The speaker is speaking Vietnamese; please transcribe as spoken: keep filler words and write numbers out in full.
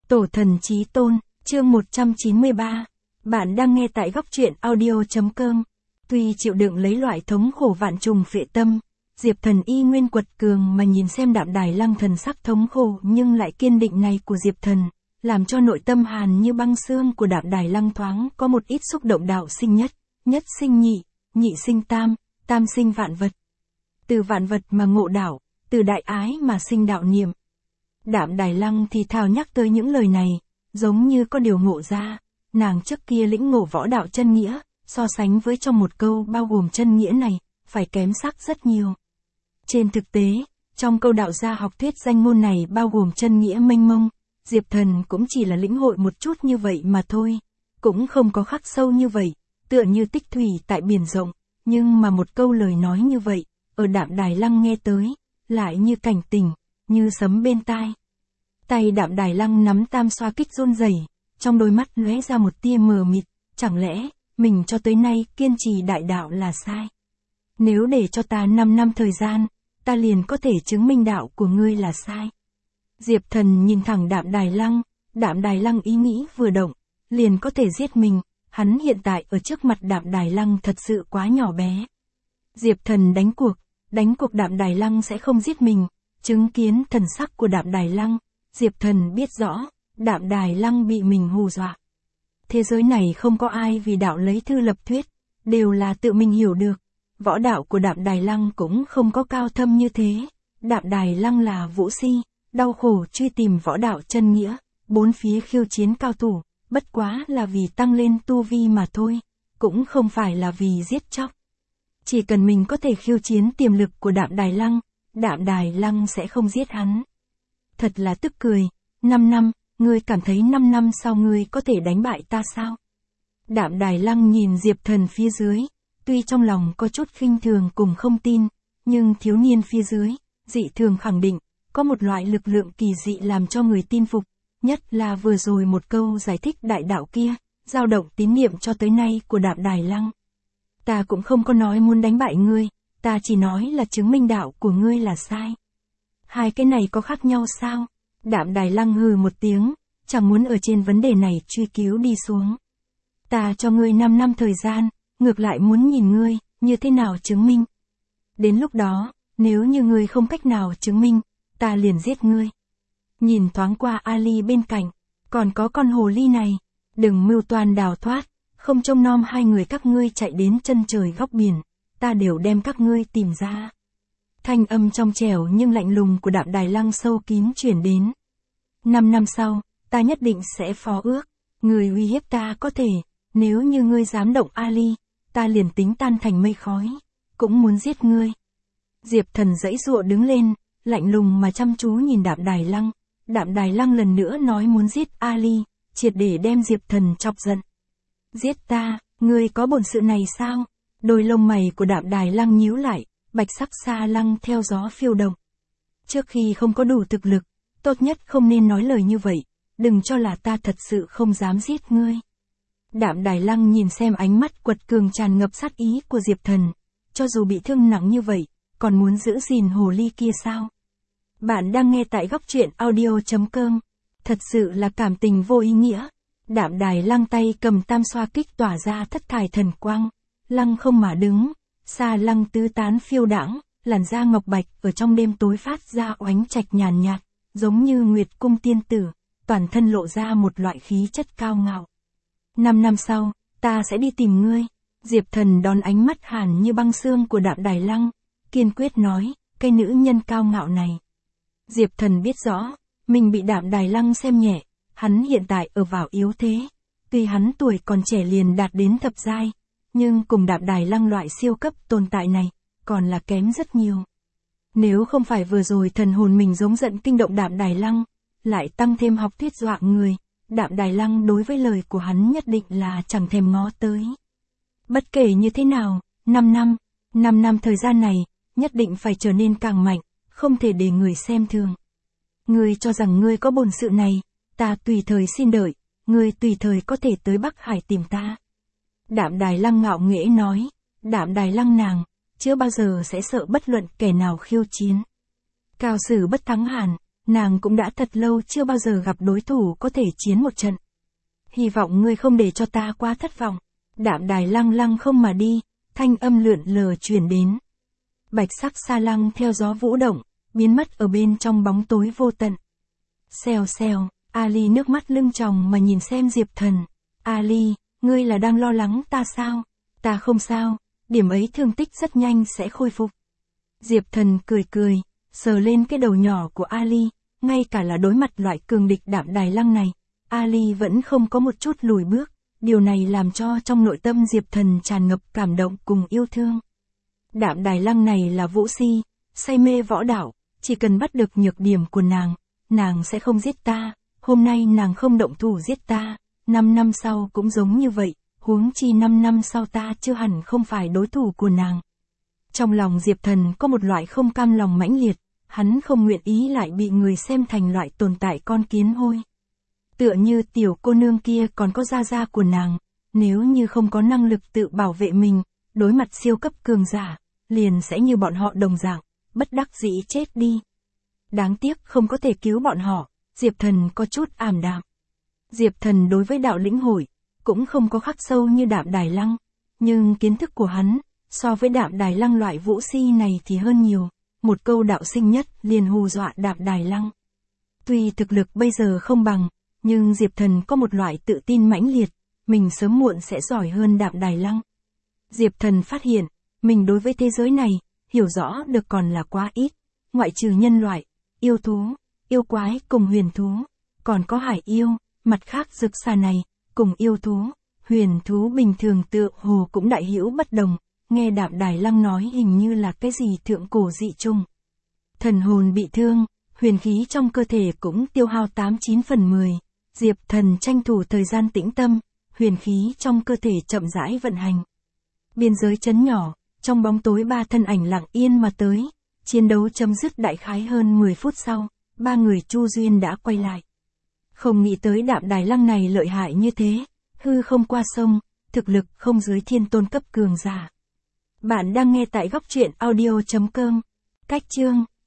Tổ thần chí tôn, chương một trăm chín mươi ba. Bạn đang nghe tại góc truyện audio.com. Tuy chịu đựng lấy loại thống khổ vạn trùng phệ tâm, Diệp Thần y nguyên quật cường mà nhìn xem Đạm Đài Lăng thần sắc thống khổ nhưng lại kiên định này của Diệp Thần, làm cho nội tâm hàn như băng xương của Đạm Đài Lăng thoáng có một ít xúc động. Đạo sinh nhất, nhất sinh nhị, nhị sinh tam, tam sinh vạn vật. Từ vạn vật mà ngộ đạo, từ đại ái mà sinh đạo niệm. Đạm Đài Lăng thì thào nhắc tới những lời này, giống như có điều ngộ ra, nàng trước kia lĩnh ngộ võ đạo chân nghĩa, so sánh với trong một câu bao gồm chân nghĩa này, phải kém sắc rất nhiều. Trên thực tế, trong câu đạo gia học thuyết danh môn này bao gồm chân nghĩa mênh mông, Diệp Thần cũng chỉ là lĩnh hội một chút như vậy mà thôi, cũng không có khắc sâu như vậy, tựa như tích thủy tại biển rộng, nhưng mà một câu lời nói như vậy, ở Đạm Đài Lăng nghe tới, lại như cảnh tỉnh, như sấm bên tai. Tay Đạm Đài Lăng nắm tam xoa kích run rẩy, trong đôi mắt lóe ra một tia mờ mịt, chẳng lẽ, mình cho tới nay kiên trì đại đạo là sai? Nếu để cho ta năm năm thời gian, ta liền có thể chứng minh đạo của ngươi là sai. Diệp Thần nhìn thẳng Đạm Đài Lăng, Đạm Đài Lăng ý nghĩ vừa động, liền có thể giết mình, hắn hiện tại ở trước mặt Đạm Đài Lăng thật sự quá nhỏ bé. Diệp Thần đánh cuộc, đánh cuộc Đạm Đài Lăng sẽ không giết mình, chứng kiến thần sắc của Đạm Đài Lăng, Diệp Thần biết rõ, Đạm Đài Lăng bị mình hù dọa. Thế giới này không có ai vì đạo lấy thư lập thuyết, đều là tự mình hiểu được. Võ đạo của Đạm Đài Lăng cũng không có cao thâm như thế. Đạm Đài Lăng là vũ si, đau khổ truy tìm võ đạo chân nghĩa, bốn phía khiêu chiến cao thủ, bất quá là vì tăng lên tu vi mà thôi, cũng không phải là vì giết chóc. Chỉ cần mình có thể khiêu chiến tiềm lực của Đạm Đài Lăng, Đạm Đài Lăng sẽ không giết hắn. Thật là tức cười, năm năm, ngươi cảm thấy năm năm sau ngươi có thể đánh bại ta sao? Đạm Đài Lăng nhìn Diệp Thần phía dưới, tuy trong lòng có chút khinh thường cùng không tin, nhưng thiếu niên phía dưới, dị thường khẳng định, có một loại lực lượng kỳ dị làm cho người tin phục, nhất là vừa rồi một câu giải thích đại đạo kia, dao động tín niệm cho tới nay của Đạm Đài Lăng. Ta cũng không có nói muốn đánh bại ngươi, ta chỉ nói là chứng minh đạo của ngươi là sai. Hai cái này có khác nhau sao? Đạm Đài Lăng hừ một tiếng, chẳng muốn ở trên vấn đề này truy cứu đi xuống. Ta cho ngươi năm năm thời gian, ngược lại muốn nhìn ngươi, như thế nào chứng minh. Đến lúc đó, nếu như ngươi không cách nào chứng minh, ta liền giết ngươi. Nhìn thoáng qua Ali bên cạnh, còn có con hồ ly này, đừng mưu toan đào thoát, không trông nom hai người các ngươi chạy đến chân trời góc biển, ta đều đem các ngươi tìm ra. Thanh âm trong trẻo nhưng lạnh lùng của Đạm Đài Lăng sâu kín chuyển đến. Năm năm sau, ta nhất định sẽ phó ước, người uy hiếp ta có thể, nếu như ngươi dám động Ali, ta liền tính tan thành mây khói, cũng muốn giết ngươi. Diệp Thần giãy giụa đứng lên, lạnh lùng mà chăm chú nhìn Đạm Đài Lăng. Đạm Đài Lăng lần nữa nói muốn giết Ali, triệt để đem Diệp Thần chọc giận. Giết ta, ngươi có bổn sự này sao? Đôi lông mày của Đạm Đài Lăng nhíu lại, bạch sắc xa lăng theo gió phiêu động. Trước khi không có đủ thực lực, tốt nhất không nên nói lời như vậy, đừng cho là ta thật sự không dám giết ngươi. Đạm Đài Lăng nhìn xem ánh mắt quật cường tràn ngập sát ý của Diệp Thần, cho dù bị thương nặng như vậy, còn muốn giữ gìn hồ ly kia sao? Bạn đang nghe tại góc truyện audio.com, thật sự là cảm tình vô ý nghĩa. Đạm Đài Lăng tay cầm tam xoa kích tỏa ra thất thải thần quang, lăng không mà đứng, xa lăng tứ tán phiêu đãng, làn da ngọc bạch ở trong đêm tối phát ra oánh trạch nhàn nhạt, giống như nguyệt cung tiên tử, toàn thân lộ ra một loại khí chất cao ngạo. Năm năm sau, ta sẽ đi tìm ngươi. Diệp Thần đón ánh mắt hàn như băng xương của Đạm Đài Lăng, kiên quyết nói, cái nữ nhân cao ngạo này. Diệp Thần biết rõ, mình bị Đạm Đài Lăng xem nhẹ, hắn hiện tại ở vào yếu thế. Tuy hắn tuổi còn trẻ liền đạt đến thập giai, nhưng cùng Đạm Đài Lăng loại siêu cấp tồn tại này, còn là kém rất nhiều. Nếu không phải vừa rồi thần hồn mình giống giận kinh động Đạm Đài Lăng, lại tăng thêm học thuyết dọa người, Đạm Đài Lăng đối với lời của hắn nhất định là chẳng thèm ngó tới. Bất kể như thế nào, năm năm, năm năm thời gian này, nhất định phải trở nên càng mạnh, không thể để người xem thường. Ngươi cho rằng ngươi có bổn sự này, ta tùy thời xin đợi, ngươi tùy thời có thể tới Bắc Hải tìm ta. Đạm Đài Lăng ngạo nghễ nói, Đạm Đài Lăng nàng, chưa bao giờ sẽ sợ bất luận kẻ nào khiêu chiến. Cao sử bất thắng hàn, nàng cũng đã thật lâu chưa bao giờ gặp đối thủ có thể chiến một trận. Hy vọng ngươi không để cho ta quá thất vọng. Đạm Đài lăng lăng không mà đi, thanh âm lượn lờ truyền đến. Bạch sắc xa lăng theo gió vũ động, biến mất ở bên trong bóng tối vô tận. Xèo xèo, Ali nước mắt lưng tròng mà nhìn xem Diệp Thần. Ali, ngươi là đang lo lắng ta sao? Ta không sao, điểm ấy thương tích rất nhanh sẽ khôi phục. Diệp Thần cười cười, sờ lên cái đầu nhỏ của Ali, ngay cả là đối mặt loại cường địch Đạm Đài lăng này, Ali vẫn không có một chút lùi bước, điều này làm cho trong nội tâm Diệp Thần tràn ngập cảm động cùng yêu thương. Đạm Đài lăng này là vũ si, say mê võ đạo, chỉ cần bắt được nhược điểm của nàng, nàng sẽ không giết ta, hôm nay nàng không động thủ giết ta, năm năm sau cũng giống như vậy, huống chi năm năm sau ta chưa hẳn không phải đối thủ của nàng. Trong lòng Diệp Thần có một loại không cam lòng mãnh liệt, hắn không nguyện ý lại bị người xem thành loại tồn tại con kiến hôi. Tựa như tiểu cô nương kia còn có gia gia của nàng, nếu như không có năng lực tự bảo vệ mình, đối mặt siêu cấp cường giả, liền sẽ như bọn họ đồng dạng, bất đắc dĩ chết đi. Đáng tiếc không có thể cứu bọn họ, Diệp Thần có chút ảm đạm. Diệp Thần đối với đạo lĩnh hội, cũng không có khắc sâu như Đạm Đài lăng, nhưng kiến thức của hắn, so với Đạm Đài lăng loại vũ si này thì hơn nhiều, một câu đạo sinh nhất liền hù dọa Đạm Đài lăng. Tuy thực lực bây giờ không bằng, nhưng Diệp Thần có một loại tự tin mãnh liệt, mình sớm muộn sẽ giỏi hơn Đạm Đài lăng. Diệp Thần phát hiện, mình đối với thế giới này, hiểu rõ được còn là quá ít, ngoại trừ nhân loại, yêu thú, yêu quái cùng huyền thú, còn có hải yêu, mặt khác rực xa này, cùng yêu thú, huyền thú bình thường tựa hồ cũng đại hữu bất đồng, nghe Đạm Đài lăng nói hình như là cái gì thượng cổ dị trùng. Thần hồn bị thương, huyền khí trong cơ thể cũng tiêu hao tám chín phần mười, Diệp Thần tranh thủ thời gian tĩnh tâm, huyền khí trong cơ thể chậm rãi vận hành. Biên giới trấn nhỏ, trong bóng tối ba thân ảnh lặng yên mà tới, chiến đấu chấm dứt đại khái hơn mười phút sau, ba người Chu Duyên đã quay lại. Không nghĩ tới Đạm Đài lăng này lợi hại như thế, hư không qua sông, thực lực không dưới thiên tôn cấp cường giả. Bạn đang nghe tại góc truyện audio chấm com. Cách chương